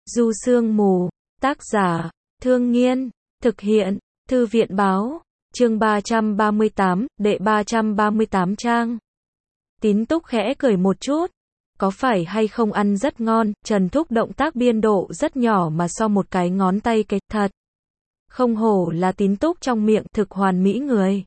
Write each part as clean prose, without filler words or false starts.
Du Sương Mù, tác giả, Thương Nghiên, thực hiện, Thư viện Báo, chương 338, đệ 338 trang. Tín Túc khẽ cười một chút. Có phải hay không ăn rất ngon, Trần Thúc động tác biên độ rất nhỏ mà so một cái ngón tay cái, thật. Không hổ là Tín Túc trong miệng thực hoàn mỹ người.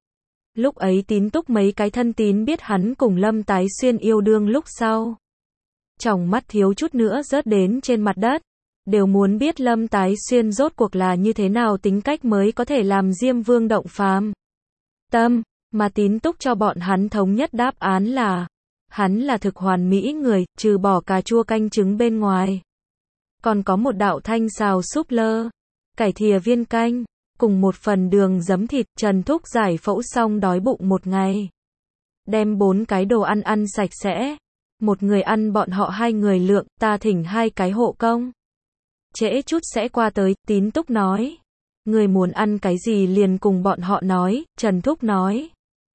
Lúc ấy Tín Túc mấy cái thân tín biết hắn cùng Lâm Tái Xuyên yêu đương lúc sau. Tròng mắt thiếu chút nữa rớt đến trên mặt đất. Đều muốn biết Lâm Tái Xuyên rốt cuộc là như thế nào tính cách mới có thể làm Diêm Vương động phàm tâm, mà Tín Túc cho bọn hắn thống nhất đáp án là hắn là thực hoàn mỹ người, trừ bỏ cà chua canh trứng bên ngoài. Còn có một đạo thanh xào súp lơ, cải thìa viên canh, cùng một phần đường giấm thịt. Trần Thúc giải phẫu xong đói bụng một ngày. Đem 4 cái đồ ăn ăn sạch sẽ. Một người ăn bọn họ 2 người lượng, ta thỉnh 2 cái hộ công. Trễ chút sẽ qua tới, Tín Túc nói. Người muốn ăn cái gì liền cùng bọn họ nói, Trần Thúc nói.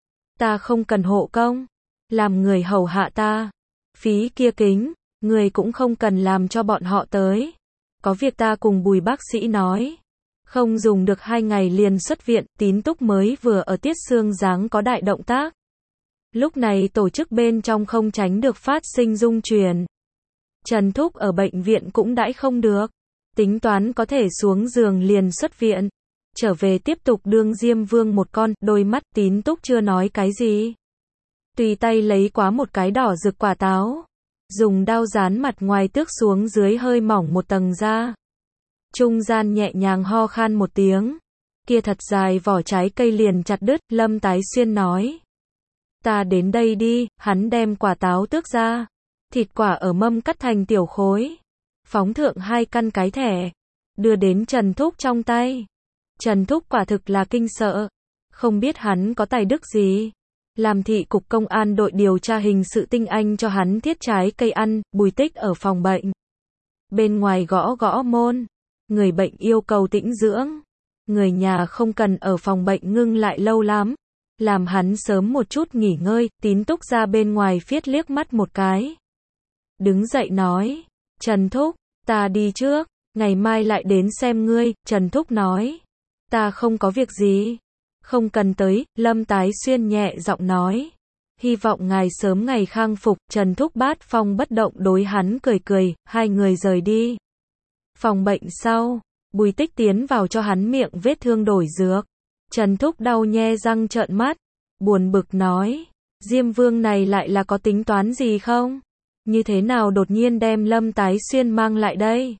Ta không cần hộ công. Làm người hầu hạ ta. Phí kia kính, người cũng không cần làm cho bọn họ tới. Có việc ta cùng Bùi bác sĩ nói. Không dùng được 2 ngày liền xuất viện, Tín Túc mới vừa ở tiết xương dáng có đại động tác. Lúc này tổ chức bên trong không tránh được phát sinh rung chuyển. Trần Thúc ở bệnh viện cũng đãi không được. Tính toán có thể xuống giường liền xuất viện. Trở về tiếp tục đương Diêm Vương một con, đôi mắt Tín Túc chưa nói cái gì. Tùy tay lấy quá một cái đỏ rực quả táo. Dùng dao dán mặt ngoài tước xuống dưới hơi mỏng một tầng da. Trung gian nhẹ nhàng ho khan một tiếng. Kia thật dài vỏ trái cây liền chặt đứt, Lâm Tái Xuyên nói. Ta đến đây đi, hắn đem quả táo tước ra. Thịt quả ở mâm cắt thành tiểu khối. Phóng thượng 2 căn cái thẻ. Đưa đến Trần Thúc trong tay. Trần Thúc quả thực là kinh sợ. Không biết hắn có tài đức gì. Làm thị cục công an đội điều tra hình sự tinh anh cho hắn thiết trái cây ăn. Bùi Tích ở phòng bệnh. Bên ngoài gõ gõ môn. Người bệnh yêu cầu tĩnh dưỡng. Người nhà không cần ở phòng bệnh ngưng lại lâu lắm. Làm hắn sớm một chút nghỉ ngơi. Tín Túc ra bên ngoài phiết liếc mắt một cái. Đứng dậy nói. Trần Thúc, ta đi trước. Ngày mai lại đến xem ngươi. Trần Thúc nói. Ta không có việc gì. Không cần tới. Lâm Tái Xuyên nhẹ giọng nói. Hy vọng ngài sớm ngày khang phục. Trần Thúc bát phong bất động đối hắn cười cười. 2 người rời đi. Phòng bệnh sau. Bùi Tích tiến vào cho hắn miệng vết thương đổi dược. Trần Thúc đau nhe răng trợn mắt. Buồn bực nói. Diêm Vương này lại là có tính toán gì không? Như thế nào đột nhiên đem Lâm Tái Xuyên mang lại đây?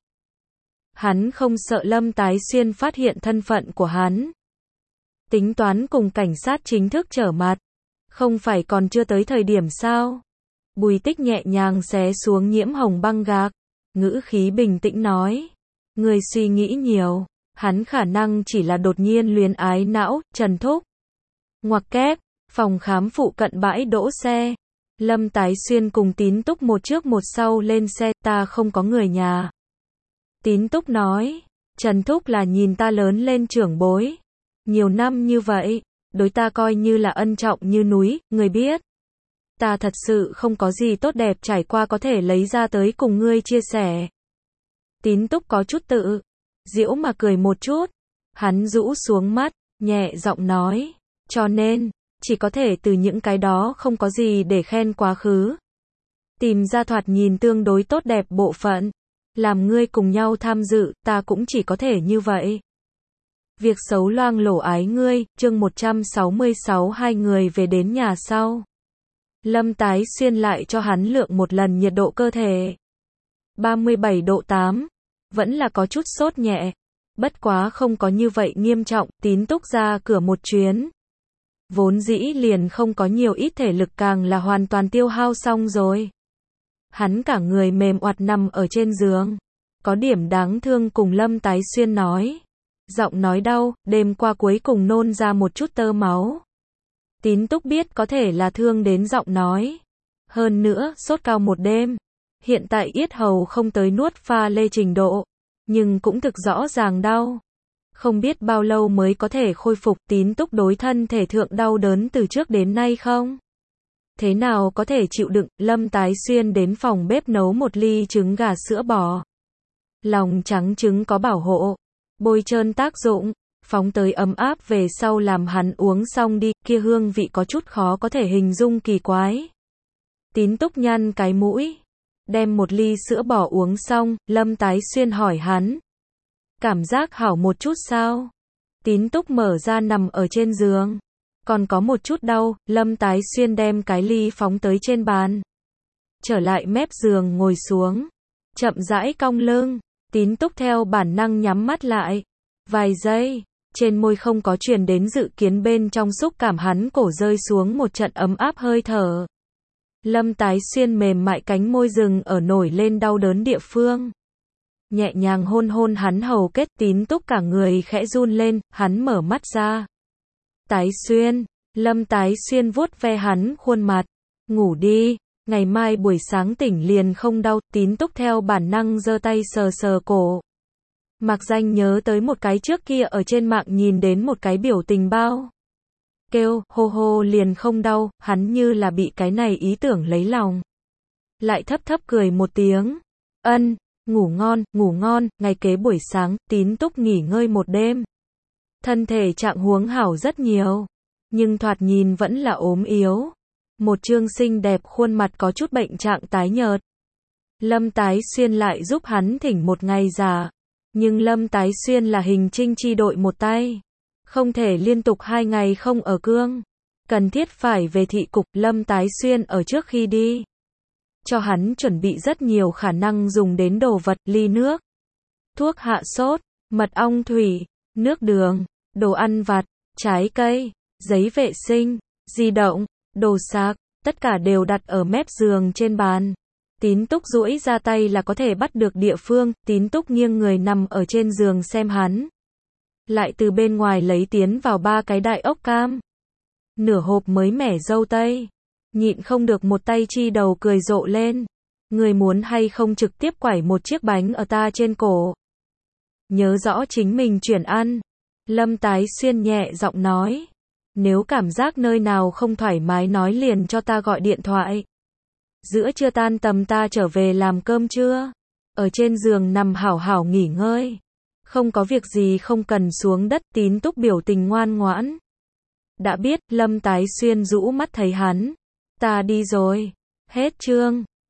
Hắn không sợ Lâm Tái Xuyên phát hiện thân phận của hắn. Tính toán cùng cảnh sát chính thức trở mặt. Không phải còn chưa tới thời điểm sao? Bùi Tích nhẹ nhàng xé xuống nhiễm hồng băng gạc. Ngữ khí bình tĩnh nói. Người suy nghĩ nhiều. Hắn khả năng chỉ là đột nhiên luyến ái não. Trần Thúc. Ngoặc kép. Phòng khám phụ cận bãi đỗ xe. Lâm Tái Xuyên cùng Tín Túc một trước một sau lên xe. Ta không có người nhà. Tín Túc nói. Trần Thúc là nhìn ta lớn lên trưởng bối. Nhiều năm như vậy. Đối ta coi như là ân trọng như núi. Người biết. Ta thật sự không có gì tốt đẹp trải qua có thể lấy ra tới cùng ngươi chia sẻ. Tín Túc có chút tự giễu mà cười một chút. Hắn rũ xuống mắt. Nhẹ giọng nói. Cho nên. Chỉ có thể từ những cái đó không có gì để khen quá khứ. Tìm ra thoạt nhìn tương đối tốt đẹp bộ phận. Làm ngươi cùng nhau tham dự, ta cũng chỉ có thể như vậy. Việc xấu loang lổ ái ngươi, chương 166. 2 người về đến nhà sau. Lâm Tái Xuyên lại cho hắn lượng một lần nhiệt độ cơ thể. 37 độ 8. Vẫn là có chút sốt nhẹ. Bất quá không có như vậy nghiêm trọng. Tín Túc ra cửa một chuyến. Vốn dĩ liền không có nhiều ít thể lực càng là hoàn toàn tiêu hao xong rồi. Hắn cả người mềm oặt nằm ở trên giường. Có điểm đáng thương cùng Lâm Tái Xuyên nói. Giọng nói đau, đêm qua cuối cùng nôn ra một chút tơ máu. Tín Túc biết có thể là thương đến giọng nói. Hơn nữa, sốt cao một đêm. Hiện tại yết hầu không tới nuốt pha lê trình độ. Nhưng cũng thực rõ ràng đau. Không biết bao lâu mới có thể khôi phục. Tín Túc đối thân thể thượng đau đớn từ trước đến nay không? Thế nào có thể chịu đựng? Lâm Tái Xuyên đến phòng bếp nấu một ly trứng gà sữa bò. Lòng trắng trứng có bảo hộ, bôi trơn tác dụng, phóng tới ấm áp về sau làm hắn uống xong đi, kia hương vị có chút khó có thể hình dung kỳ quái. Tín Túc nhăn cái mũi, đem một ly sữa bò uống xong, Lâm Tái Xuyên hỏi hắn. Cảm giác hảo một chút sao? Tín Túc mở ra nằm ở trên giường. Còn có một chút đau, Lâm Tái Xuyên đem cái ly phóng tới trên bàn. Trở lại mép giường ngồi xuống. Chậm rãi cong lưng. Tín Túc theo bản năng nhắm mắt lại. Vài giây, trên môi không có truyền đến dự kiến bên trong xúc cảm hắn cổ rơi xuống một trận ấm áp hơi thở. Lâm Tái Xuyên mềm mại cánh môi rừng ở nổi lên đau đớn địa phương. Nhẹ nhàng hôn hôn hắn hầu kết. Tín Túc cả người khẽ run lên, hắn mở mắt ra. Tái Xuyên, Lâm Tái Xuyên vuốt ve hắn khuôn mặt. Ngủ đi, ngày mai buổi sáng tỉnh liền không đau. Tín Túc theo bản năng giơ tay sờ sờ cổ. Mạc Danh nhớ tới một cái trước kia ở trên mạng nhìn đến một cái biểu tình bao. Kêu, hô hô liền không đau, hắn như là bị cái này ý tưởng lấy lòng. Lại thấp thấp cười một tiếng. Ân, ngủ ngon, ngày kế buổi sáng, Tín Túc nghỉ ngơi một đêm. Thân thể trạng huống hảo rất nhiều, nhưng thoạt nhìn vẫn là ốm yếu. Một trương xinh đẹp khuôn mặt có chút bệnh trạng tái nhợt. Lâm Tái Xuyên lại giúp hắn thỉnh một ngày giả. Nhưng Lâm Tái Xuyên là hình trinh chi đội một tay. Không thể liên tục 2 ngày không ở cương. Cần thiết phải về thị cục. Lâm Tái Xuyên ở trước khi đi. Cho hắn chuẩn bị rất nhiều khả năng dùng đến đồ vật, ly nước, thuốc hạ sốt, mật ong thủy, nước đường, đồ ăn vặt, trái cây, giấy vệ sinh, di động, đồ sạc, tất cả đều đặt ở mép giường trên bàn. Tín Túc duỗi ra tay là có thể bắt được địa phương. Tín Túc nghiêng người nằm ở trên giường xem hắn. Lại từ bên ngoài lấy tiến vào 3 cái đại ốc cam. Nửa hộp mới mẻ dâu tây. Nhịn không được một tay chi đầu cười rộ lên. Người muốn hay không trực tiếp quẩy một chiếc bánh ở ta trên cổ. Nhớ rõ chính mình chuyển ăn. Lâm Tái Xuyên nhẹ giọng nói. Nếu cảm giác nơi nào không thoải mái nói liền cho ta gọi điện thoại. Giữa trưa tan tầm ta trở về làm cơm trưa. Ở trên giường nằm hảo hảo nghỉ ngơi. Không có việc gì không cần xuống đất. Tín Túc biểu tình ngoan ngoãn. Đã biết. Lâm Tái Xuyên rũ mắt thấy hắn. Ta đi rồi. Hết chương.